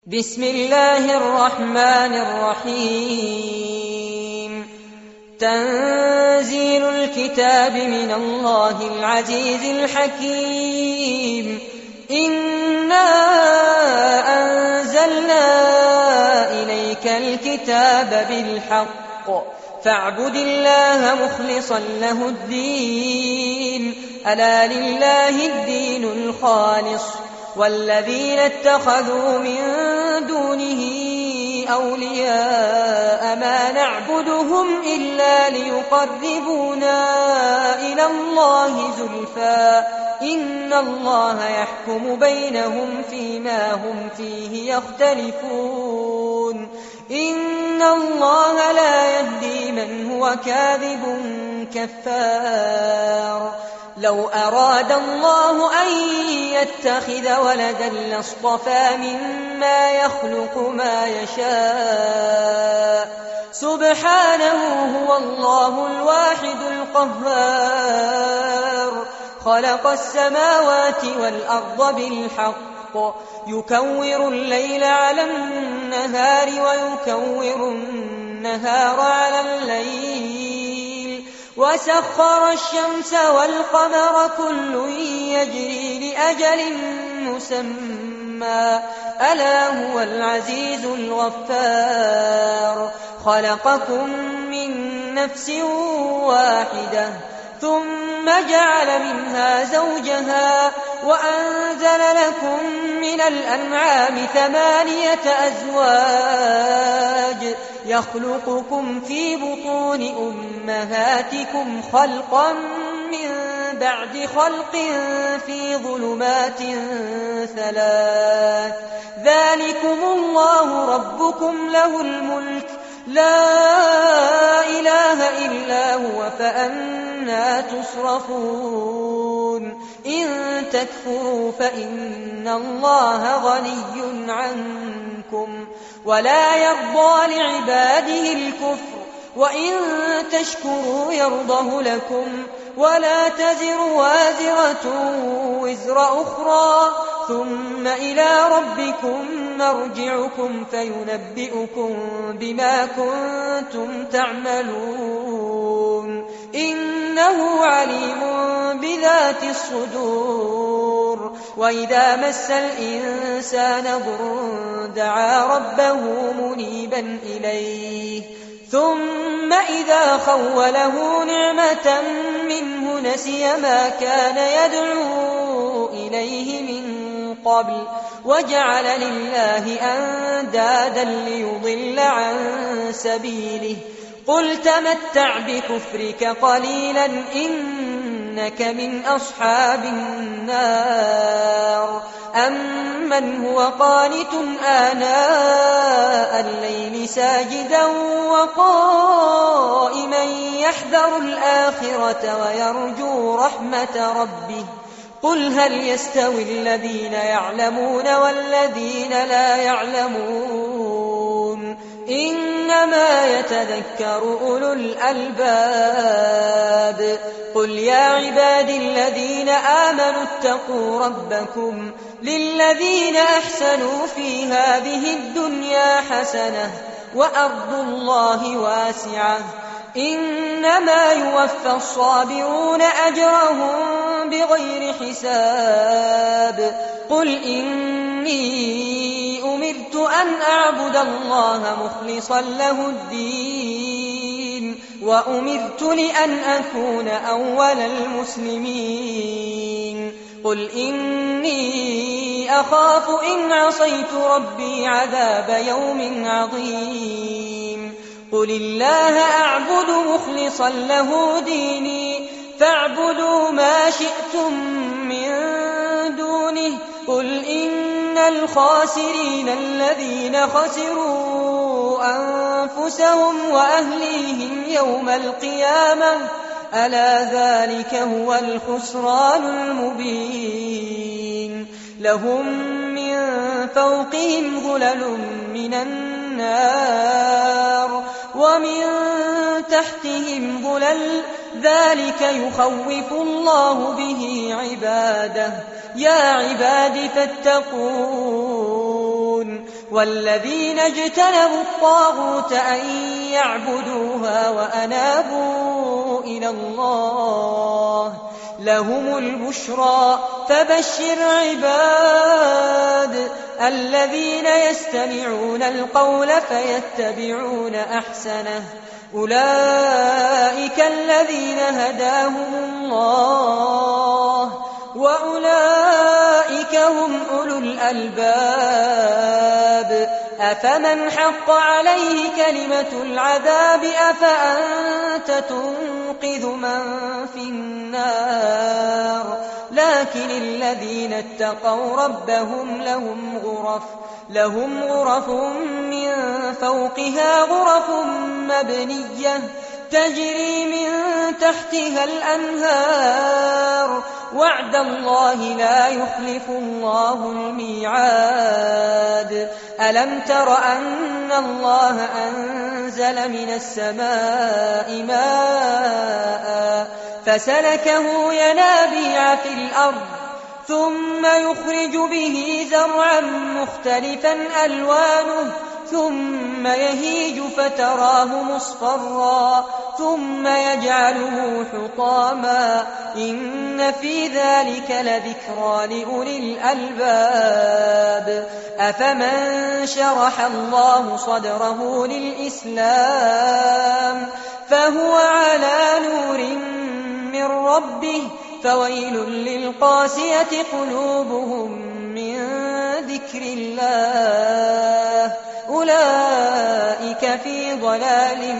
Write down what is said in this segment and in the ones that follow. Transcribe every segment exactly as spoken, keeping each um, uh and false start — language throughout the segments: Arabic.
بسم الله الرحمن الرحيم. تنزيل الكتاب من الله العزيز الحكيم. إنا أنزلنا إليك الكتاب بالحق فاعبد الله مخلصا له الدين ألا لله الدين الخالص والذين اتخذوا من دونه أولياء ما نعبدهم إلا ليقربونا إلى الله زلفى إن الله يحكم بينهم فيما هم فيه يختلفون إن الله لا يهدي من هو كاذب كفار. لو أراد الله أن يتخذ ولدا لاصطفى مما يخلق ما يشاء سبحانه هو الله الواحد القهار. خلق السماوات والأرض بالحق يكور الليل على النهار ويكور النهار على الليل وسخر الشمس والقمر كل يجري لأجل مسمى ألا هو العزيز الغفار. خلقكم من نفس واحدة ثم جعل منها زوجها وأنزل لكم من الأنعام ثمانية أزواج يخلقكم في بطون أمهاتكم خلقا من بعد خلق في ظلمات ثلاث ذلكم الله ربكم له الملك لا إله إلا هو فأنى تصرفون. إن تكفروا فإن الله غني عنكم ولا يرضى لعباده الكفر وإن تشكروا يرضه لكم ولا تزر وازرة وزر أخرى ثم إلى ربكم مرجعكم فينبئكم بما كنتم تعملون إنه عليم بذات الصدور. وإذا مس الإنسان ضر دعا ربه منيبا إليه ثم إذا خوله نعمة منه نسي ما كان يدعو إليه من قبل وجعل لله أندادا ليضل عن سبيله. قل تمتع بكفرك قليلا إنك من أصحاب النار. أمن هو قانت آناء الليل ساجدا وقائما يحذر الآخرة ويرجو رحمة ربه قل هل يستوي الذين يعلمون والذين لا يعلمون إنما يتذكر أولو الألباب. قل يا عبادي الذين آمنوا اتقوا ربكم للذين أحسنوا في هذه الدنيا حسنة وأرض الله واسعة إنما يوفى الصابرون أجرهم بغير حساب. قل إني أمرت أن أعبد الله مخلصا له الدين وأمرت لأن أكون أول المسلمين. قل إني أخاف إن عصيت ربي عذاب يوم عظيم. قل الله أعبد مخلصا له ديني فاعبدوا ما شئتم من دونه. قل إن الخاسرين الذين خسروا أنفسهم وأهليهم يوم القيامة ألا ذلك هو الخسران المبين. لهم من فوقهم ظلل من النار ومن تحتهم ظلل ذلك يخوف الله به عباده. يا عباد فاتقون والذين اجتنبوا الطاغوت أن يعبدوها وأنابوا إلى الله لهم البشرى فبشر عباد الذين يستمعون القول فيتبعون أحسنه أولئك الذين هداهم الله وأولئك هم أولو الألباب أفمن حق عليه كلمة العذاب أفأنت تنقذ من في النار لكن الذين اتقوا ربهم لهم غرف لهم غرف من فوقها غرف مبنية تجري من تحتها الأنهار وعد الله لا يخلف الله الميعاد ألم تر أن الله أنزل من السماء ماء فسلكه ينابيع في الأرض ثم يخرج به زرعا مختلفا ألوانه ثم يهيج فتراه مصفرا ثم يجعله حطاما إن في ذلك لذكرى لأولي الألباب أفمن شرح الله صدره للإسلام فهو على نور من ربه فويل للقاسية قلوبهم من ذكر الله أولئك في ضلال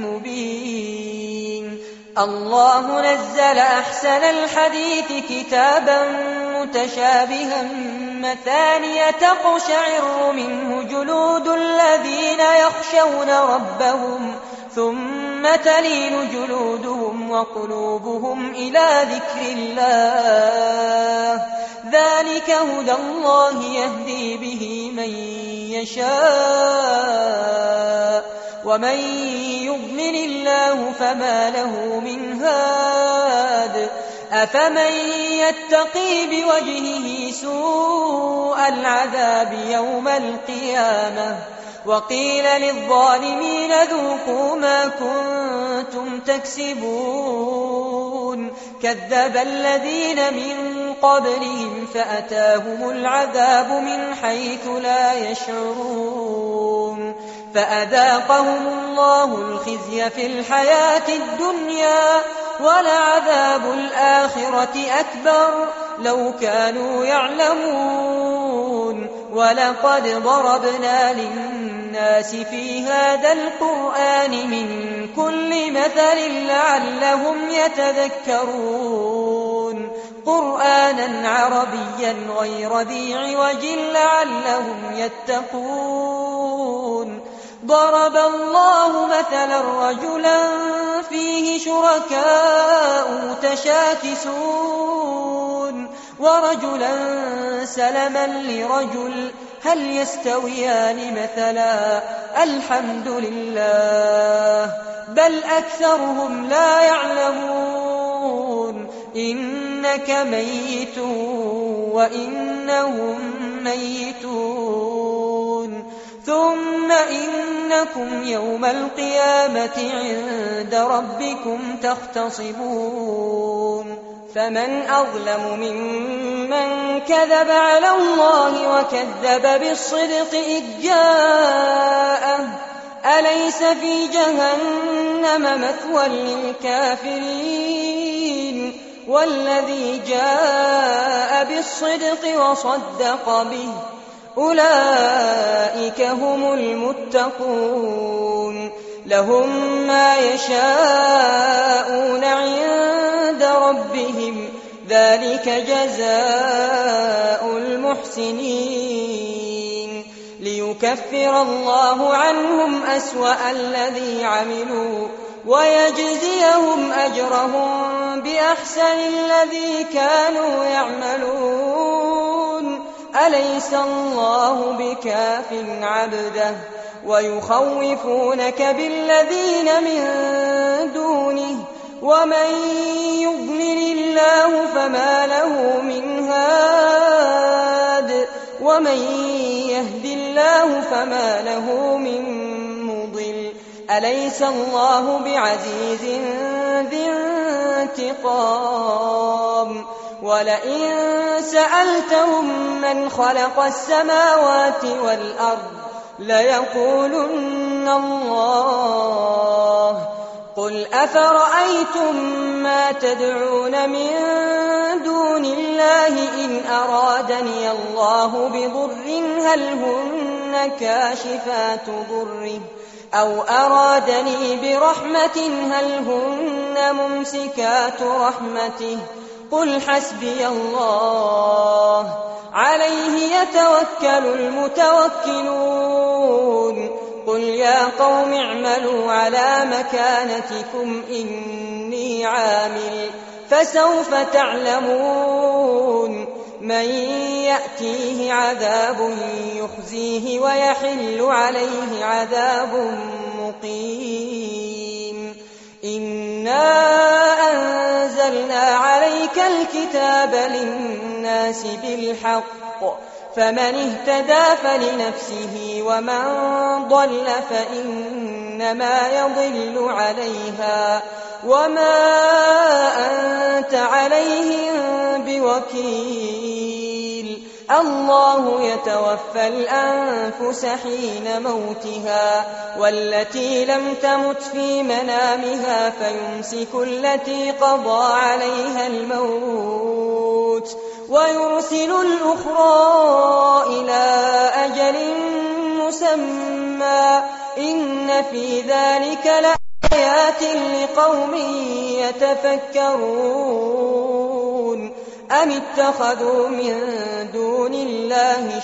مبين الله نزل أحسن الحديث كتابا متشابها مثانية تقشعر منه جلود الذين يخشون ربهم ثم تلين جلودهم وقلوبهم إلى ذكر الله ذلك هدى الله يهدي به من يشاء ومن يضلل الله فما له من هاد أفمن يتقي بوجهه سوء العذاب يوم القيامة وقيل للظالمين ذوقوا ما كنتم تكسبون كذب الذين من قبلهم فأتاهم العذاب من حيث لا يشعرون فأذاقهم الله الخزي في الحياة الدنيا ولعذاب الآخرة أكبر لو كانوا يعلمون ولقد ضربنا للناس في هذا القرآن من كل مثل لعلهم يتذكرون قرآنا عربيا غير ذي عوج لعلهم يتقون ضرب الله مثلا رجلا فيه شركاء متشاكسون ورجلا سلما لرجل هل يستويان مثلا الحمد لله بل أكثرهم لا يعلمون إنك ميت وإنهم ميتون ثم إنكم يوم القيامة عند ربكم تختصمون فمن أظلم ممن كذب على الله وكذب بالصدق إذ جاءه أليس في جهنم مثوى للكافرين والذي جاء بالصدق وصدق به أولئك هم المتقون لهم ما يشاءون عند ربهم ذلك جزاء المحسنين ليكفر الله عنهم أسوأ الذي عملوا ويجزيهم أجرهم بأحسن الذي كانوا يعملون أليس الله بكاف عبده ويخوفونك بالذين من دونه ومن يضلل الله فما له من هاد ومن يهد الله فما له من مضل أليس الله بعزيز ذي انتقام ولئن سألتهم من خلق السماوات والأرض ليقولن الله قل أفرأيتم ما تدعون من دون الله إن أرادني الله بضر هل هن كاشفات ضره أو أرادني برحمة هل هن ممسكات رحمته قل حسبي الله عليه يتوكل المتوكلون قل يا قوم اعملوا على مكانتكم إني عامل فسوف تعلمون من يأتيه عذاب يخزيه ويحل عليه عذاب مقيم إنا أنزلنا عليك الكتاب للناس بالحق فمن اهتدى فلنفسه ومن ضل فإنما يضل عليها وما أنت عليهم بوكيل الله يتوفى الأنفس حين موتها والتي لم تمت في منامها فيمسك التي قضى عليها الموت ويرسل الأخرى إلى أجل مسمى إن في ذلك لآيات لقوم يتفكرون أم اتخذوا من دون الله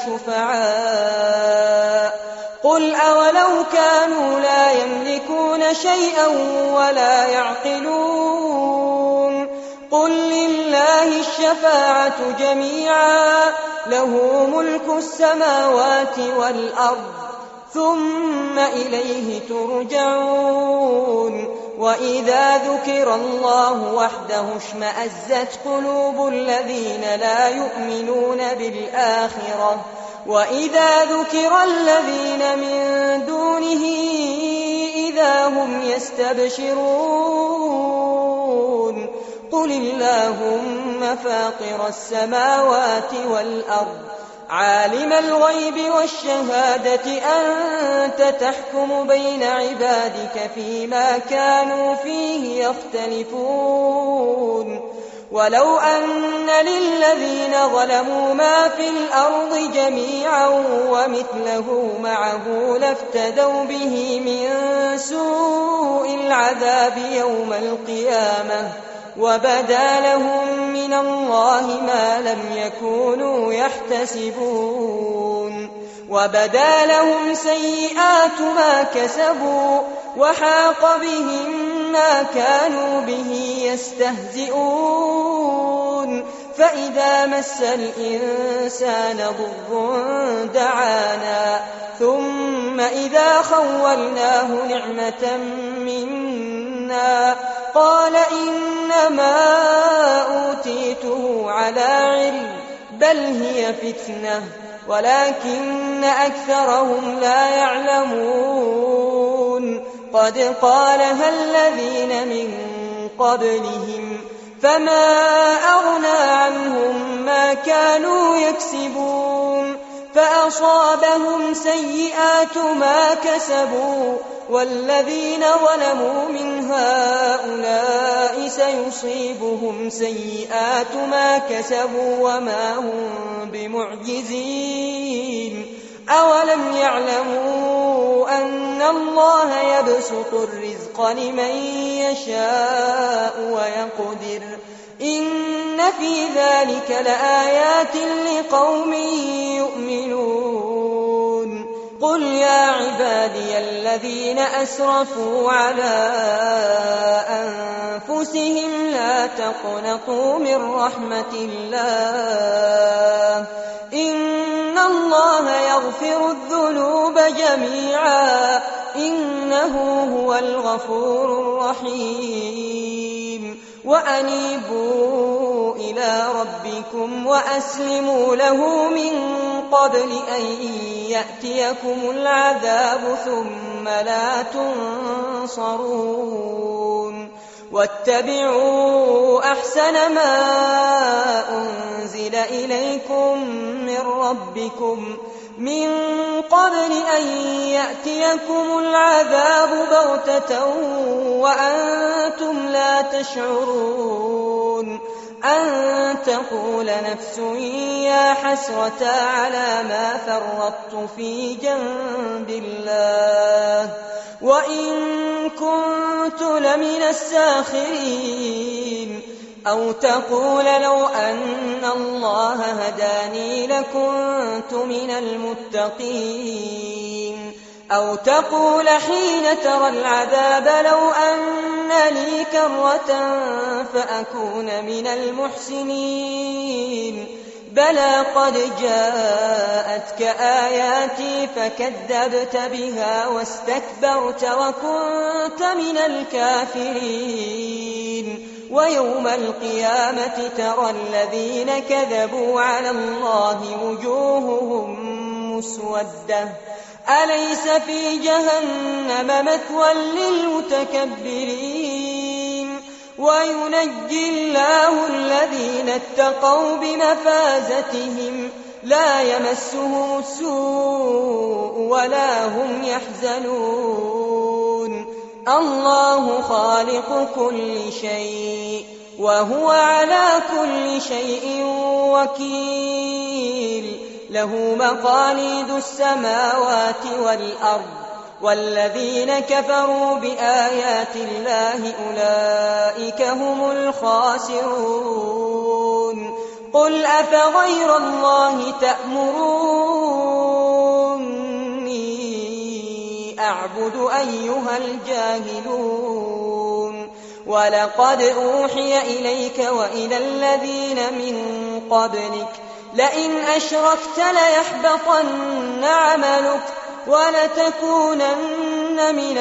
شفعاء قل أولو كانوا لا يملكون شيئا ولا يعقلون قل لله الشفاعة جميعا له ملك السماوات والأرض ثم إليه ترجعون وإذا ذكر الله وحده اشمأزت قلوب الذين لا يؤمنون بالآخرة وإذا ذكر الذين من دونه إذا هم يستبشرون قل اللهم فاطر السماوات والأرض عالم الغيب والشهادة أنت تحكم بين عبادك فيما كانوا فيه يختلفون ولو أن للذين ظلموا ما في الأرض جميعا ومثله معه لافتدوا به من سوء العذاب يوم القيامة وبدا لهم من الله ما لم يكونوا يحتسبون وبدا لهم سيئات ما كسبوا وحاق بهم ما كانوا به يستهزئون فإذا مس الإنسان ضر دعانا ثم إذا خولناه نعمة منا قال إنما أوتيته على علم بل هي فتنة ولكن أكثرهم لا يعلمون قد قالها الذين من قبلهم فما أغنى عنهم ما كانوا يكسبون فأصابهم سيئات ما كسبوا والذين ظلموا من هؤلاء سيصيبهم سيئات ما كسبوا وما هم بمعجزين أولم يعلموا أن الله يبسط الرزق لمن يشاء ويقدر إن في ذلك لآيات لقوم يؤمنون قل يا عبادي الذين أسرفوا على أنفسهم لا تقنطوا من رحمة الله إن الله يغفر الذنوب جميعا إنه هو الغفور الرحيم وأنيبوا إلى ربكم وأسلموا له من قبل أن يأتيكم العذاب ثم لا تنصرون واتبعوا أحسن ما أنزل إليكم من ربكم من قبل أن يأتيكم العذاب بغتة وأنتم لا تشعرون أن تقول نفس يا حسرة على ما فرطت في جنب الله وإن كنت لمن الساخرين أو تقول لو أن الله هداني لكنت من المتقين أو تقول حين ترى العذاب لو أن لي كرة فأكون من المحسنين بلى قد جاءتك آياتي فكذبت بها واستكبرت وكنت من الكافرين ويوم القيامة ترى الذين كذبوا على الله وجوههم مسودة أليس في جهنم مثوى للمتكبرين وينجي الله الذين اتقوا بمفازتهم لا يمسهم السوء ولا هم يحزنون الله خالق كل شيء وهو على كل شيء وكيل له مقاليد السماوات والأرض والذين كفروا بآيات الله أولئك هم الخاسرون قل أفغير الله تأمروني أعبد أيها الجاهلون ولقد أوحي إليك وإلى الذين من قبلك لئن أشركت ليحبطن عملك ولتكونن من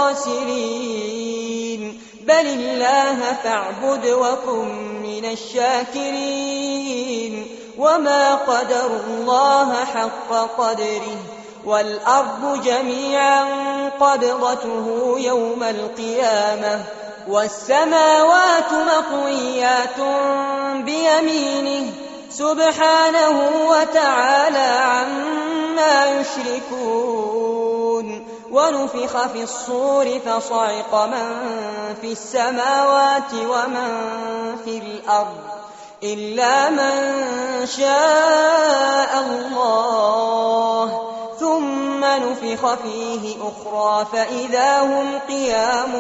الخاسرين بل الله فاعبد وكن من الشاكرين وما قدروا الله حق قدره والأرض جميعا قبضته يوم القيامة والسماوات مطويات بيمينه سبحانه وتعالى عما يشركون ونفخ في الصور فصعق من في السماوات ومن في الأرض إلا من شاء الله ثم نفخ فيه أخرى فإذا هم قيام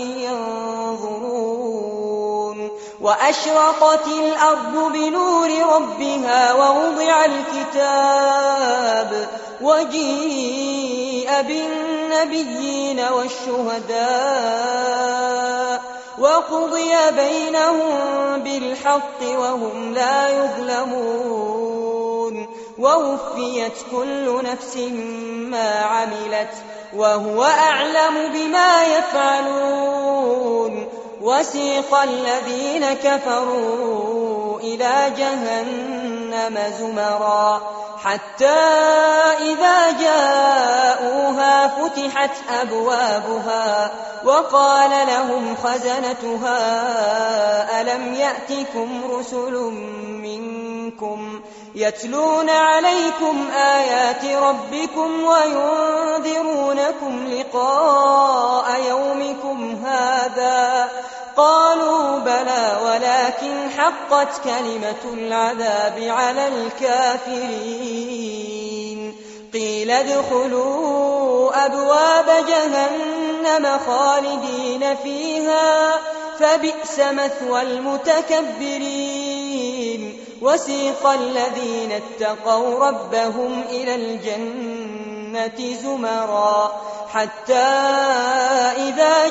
ينظرون وأشرقت الأرض بنور ربها ووضع الكتاب وجيء بالنبيين والشهداء وقضي بينهم بالحق وهم لا يظلمون ووفيت كل نفس ما عملت وهو أعلم بما يفعلون وسيق الذين كفروا إلى جهنم زمرا حتى إذا جاءوها فتحت أبوابها وقال لهم خزنتها ألم يأتكم رسل منكم يتلون عليكم آيات ربكم وينذرونكم لقاء يومكم هذا قالوا بلى ولكن حقت كلمة العذاب على الكافرين قيل ادخلوا أبواب جهنم خالدين فيها فبئس مثوى المتكبرين وسيق الذين اتقوا ربهم إلى الجنة زمرا حتى إذا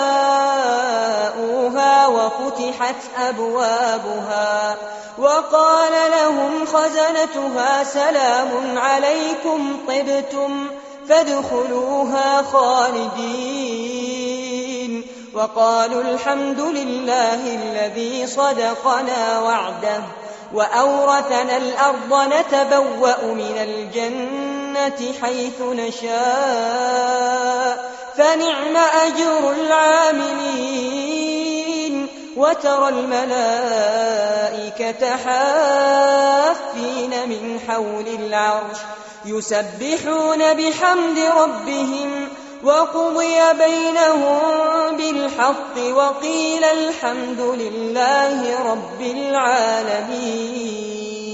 جاءوها وفتحت أبوابها وقال لهم خزنتها سلام عليكم طبتم فادخلوها خالدين وقالوا الحمد لله الذي صدقنا وعده وأورثنا الأرض نتبوأ من الجنة حيث نشاء فنعم أجر العاملين وترى الملائكة حافين من حول العرش يسبحون بحمد ربهم وقضي بينهم بالحق وقيل الحمد لله رب العالمين.